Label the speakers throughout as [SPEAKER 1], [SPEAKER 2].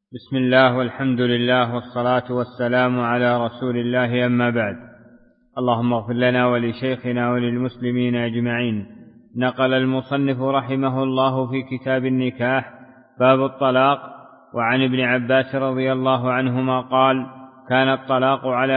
[SPEAKER 1] بسم الله والحمد لله والصلاة والسلام على رسول الله، أما بعد. اللهم اغفر لنا ولشيخنا وللمسلمين أجمعين. نقل المصنف رحمه الله في كتاب النكاح باب الطلاق، وعن ابن عباس رضي الله عنهما قال: كان الطلاق على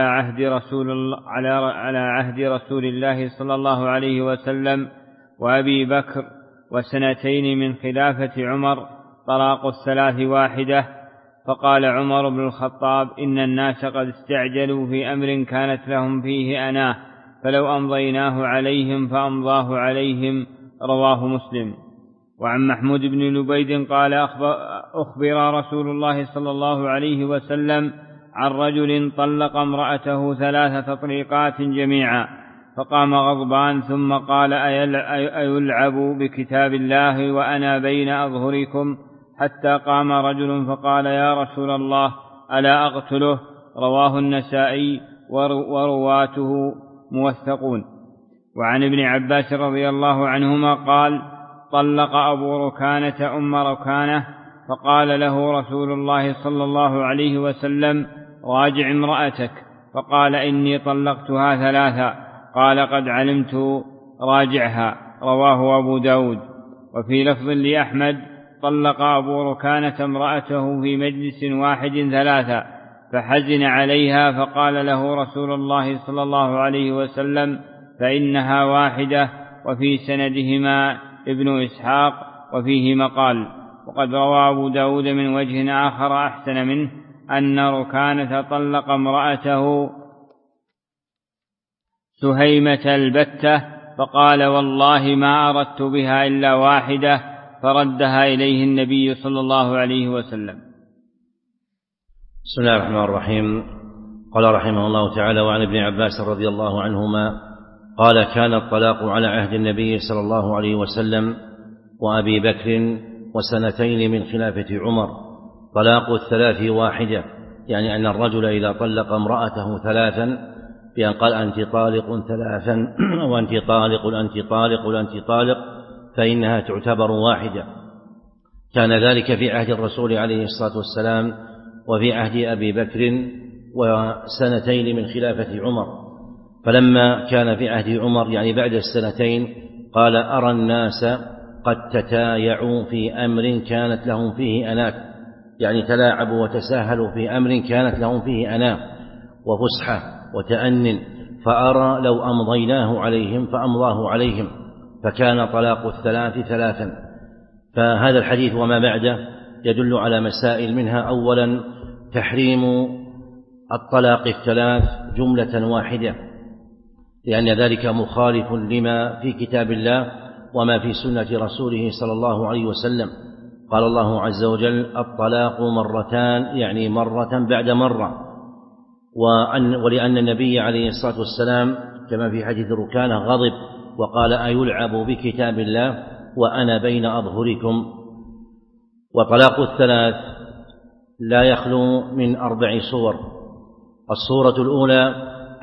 [SPEAKER 1] عهد رسول الله صلى الله عليه وسلم وأبي بكر وسنتين من خلافة عمر طلاق الثلاث واحدة. فقال عمر بن الخطاب: إن الناس قد استعجلوا في أمر كانت لهم فيه أناه، فلو أمضيناه عليهم فأمضاه عليهم. رواه مسلم. وعن محمود بن لبيد قال: أخبر رسول الله صلى الله عليه وسلم عن رجل طلق امرأته 3 تطليقات جميعا، فقام غضبان ثم قال: أيلعب بكتاب الله وأنا بين أظهركم؟ حتى قام رجل فقال: يا رسول الله، ألا أقتله؟ رواه النسائي ورواته موثقون. وعن ابن عباس رضي الله عنهما قال: طلق أبو ركانة أم ركانة، فقال له رسول الله صلى الله عليه وسلم: راجع امرأتك. فقال: إني طلقتها 3. قال: قد علمت، راجعها. رواه أبو داود. وفي لفظ لأحمد: طلق أبو ركانة امرأته في مجلس واحد 3، فحزن عليها، فقال له رسول الله صلى الله عليه وسلم: فإنها واحدة. وفي سندهما ابن إسحاق وفيه مقال. وقد روى أبو داود من وجه آخر أحسن منه أن ركانة طلق امرأته سهيمة البتة، فقال: والله ما أردت بها إلا واحدة، فردها إليه النبي صلى الله عليه وسلم.
[SPEAKER 2] بسم الله الرحمن الرحيم. قال رحمه الله تعالى: وعن ابن عباس رضي الله عنهما قال: كان الطلاق على عهد النبي صلى الله عليه وسلم وأبي بكر وسنتين من خلافة عمر طلاق 3 واحدة، يعني أن الرجل إذا طلق امرأته 3 بأن قال: أنت طالق 3 وأنت طالق أنت طالق وأنت طالق، فإنها تعتبر واحدة. كان ذلك في عهد الرسول عليه الصلاة والسلام وفي عهد أبي بكر وسنتين من خلافة عمر. فلما كان في عهد عمر، يعني بعد السنتين، قال: أرى الناس قد تتايعوا في أمر كانت لهم فيه أناة، يعني تلاعبوا وتساهلوا في أمر كانت لهم فيه أناة وفسحة وتأن، فأرى لو أمضيناه عليهم فأمضاه عليهم، فكان طلاق 3. فهذا الحديث وما بعده يدل على مسائل، منها أولا تحريم الطلاق 3 جملة واحدة، لأن ذلك مخالف لما في كتاب الله وما في سنة رسوله صلى الله عليه وسلم. قال الله عز وجل: الطلاق 2 يعني مرة بعد مرة. ولأن النبي عليه الصلاة والسلام كما في حديث ركانة غضب وقال: أيلعب بكتاب الله وأنا بين أظهركم. وطلاق 3 لا يخلو من 4 صور. الصورة الأولى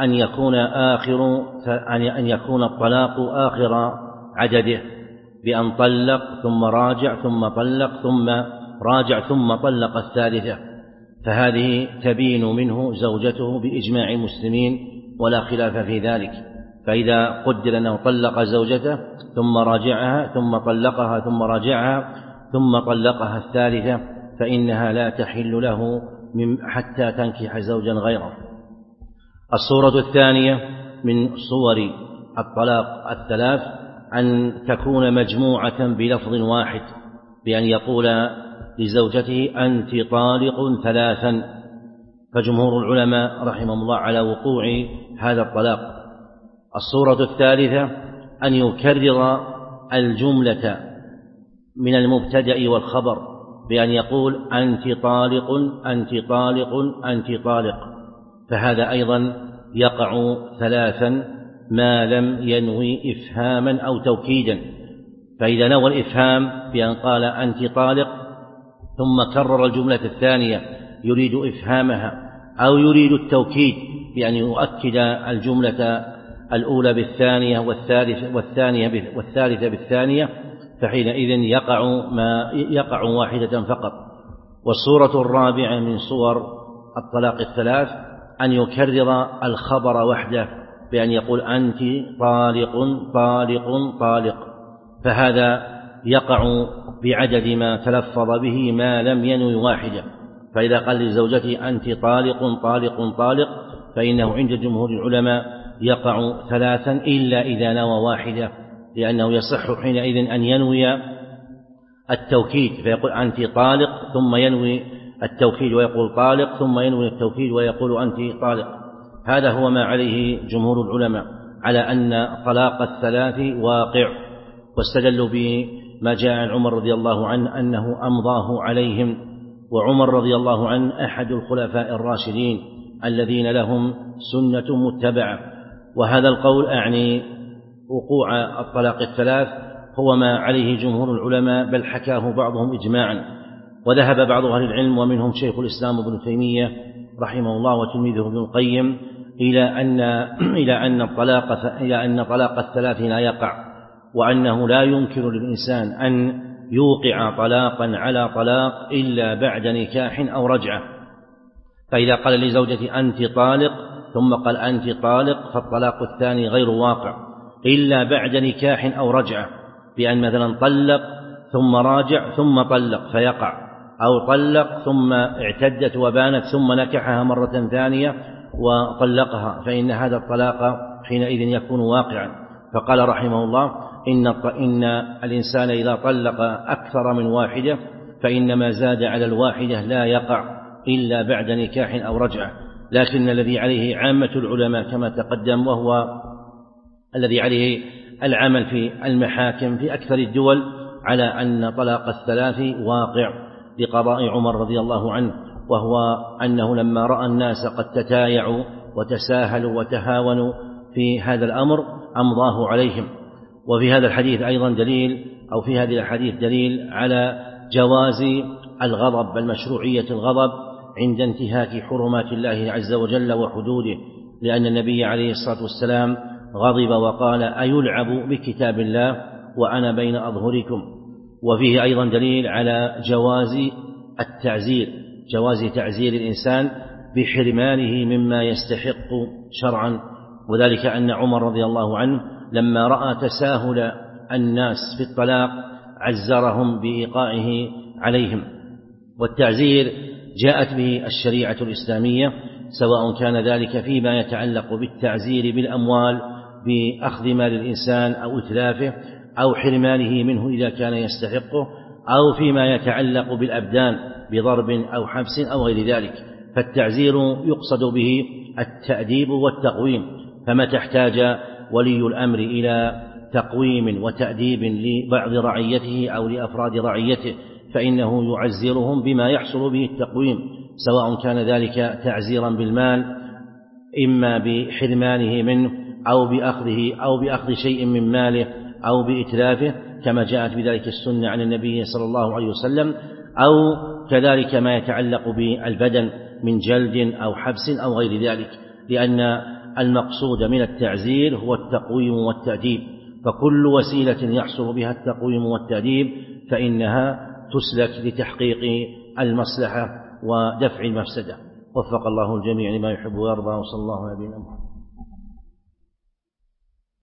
[SPEAKER 2] أن يكون الطلاق آخر عدده، بأن طلق ثم راجع ثم طلق ثم راجع ثم طلق 3، فهذه تبين منه زوجته بإجماع المسلمين ولا خلاف في ذلك. فإذا قدر أنه طلق زوجته ثم راجعها ثم طلقها ثم راجعها ثم طلقها 3، فإنها لا تحل له حتى تنكح زوجا غيره. الصورة الثانية من صور الطلاق 3 أن تكون مجموعة بلفظ واحد، بأن يقول لزوجته: أنت طالق 3. فجمهور العلماء رحمهم الله على وقوع هذا الطلاق. الصورة الثالثة أن يكرر الجملة من المبتدأ والخبر، بأن يقول: أنت طالق أنت طالق أنت طالق، فهذا أيضا يقع 3 ما لم ينوي إفهاما أو توكيدا. فإذا نوى الإفهام بأن قال: أنت طالق ثم كرر الجملة الثانية يريد إفهامها، أو يريد التوكيد بأن يؤكد الجملة الأولى بالثانية والثالثة بالثانية، فحينئذ يقع واحدة فقط. والصورة الرابعة من صور الطلاق الثلاث أن يكرر الخبر وحده بأن يقول أنت طالق طالق طالق، فهذا يقع بعدد ما تلفظ به ما لم ينوي واحدة. فإذا قال لزوجته أنت طالق طالق طالق فإنه عند جمهور العلماء يقع ثلاثا إلا إذا نوى واحدة، لأنه يصح حينئذ أن ينوي التوكيد فيقول أنت طالق ثم ينوي التوكيد ويقول طالق ثم ينوي التوكيد ويقول أنت طالق. هذا هو ما عليه جمهور العلماء على أن طلاق الثلاث واقع، واستدلوا بما جاء عن عمر رضي الله عنه أنه أمضاه عليهم، وعمر رضي الله عنه أحد الخلفاء الراشدين الذين لهم سنة متبعة. وهذا القول أعني وقوع الطلاق الثلاث هو ما عليه جمهور العلماء، بل حكاه بعضهم إجماعا. وذهب بعض أهل العلم ومنهم شيخ الإسلام ابن تيمية رحمه الله وتلميذه ابن القيم إلى أن طلاق الثلاث لا يقع، وأنه لا يمكن للإنسان أن يوقع طلاقا على طلاق إلا بعد نكاح أو رجعة. فإذا قال لزوجته أنت طالق ثم قال أنت طالق فالطلاق الثاني غير واقع إلا بعد نكاح أو رجعة، بأن مثلا طلق ثم راجع ثم طلق فيقع، أو طلق ثم اعتدت وبانت ثم نكحها مرة ثانية وطلقها، فإن هذا الطلاق حينئذ يكون واقعا. فقال رحمه الله إن الإنسان إذا طلق أكثر من واحدة فإن ما زاد على الواحدة لا يقع إلا بعد نكاح أو رجعة. لكن الذي عليه عامة العلماء كما تقدم، وهو الذي عليه العمل في المحاكم في أكثر الدول، على أن طلاق الثلاث واقع بقضاء عمر رضي الله عنه، وهو أنه لما رأى الناس قد تتايعوا وتساهلوا وتهاونوا في هذا الأمر أمضاه عليهم. وفي هذا الحديث أيضا دليل، أو في هذه الحديث دليل على جواز الغضب بل مشروعية الغضب عند انتهاك حرمات الله عز وجل وحدوده، لأن النبي عليه الصلاة والسلام غضب وقال أيلعب بكتاب الله وأنا بين أظهركم. وفيه أيضا دليل على جواز تعزير الإنسان بحرمانه مما يستحق شرعا، وذلك أن عمر رضي الله عنه لما رأى تساهل الناس في الطلاق عزرهم بإيقاعه عليهم. والتعزير جاءت به الشريعة الإسلامية، سواء كان ذلك فيما يتعلق بالتعزير بالأموال بأخذ مال الإنسان أو إتلافه أو حرمانه منه إذا كان يستحقه، أو فيما يتعلق بالأبدان بضرب أو حبس أو غير ذلك. فالتعزير يقصد به التأديب والتقويم، فمتى احتاج ولي الأمر إلى تقويم وتأديب لبعض رعيته أو لأفراد رعيته فإنه يعزرهم بما يحصل به التقويم، سواء كان ذلك تعزيرا بالمال إما بحرمانه منه أو بأخذ شيء من ماله أو بإتلافه كما جاءت بذلك السنة عن النبي صلى الله عليه وسلم، أو كذلك ما يتعلق بالبدن من جلد أو حبس أو غير ذلك، لأن المقصود من التعزير هو التقويم والتأديب، فكل وسيلة يحصل بها التقويم والتأديب فإنها تسلك لتحقيق المصلحة ودفع المفسدة. وفق الله الجميع لما يحب ويرضى، وصلى الله على نبينا محمد.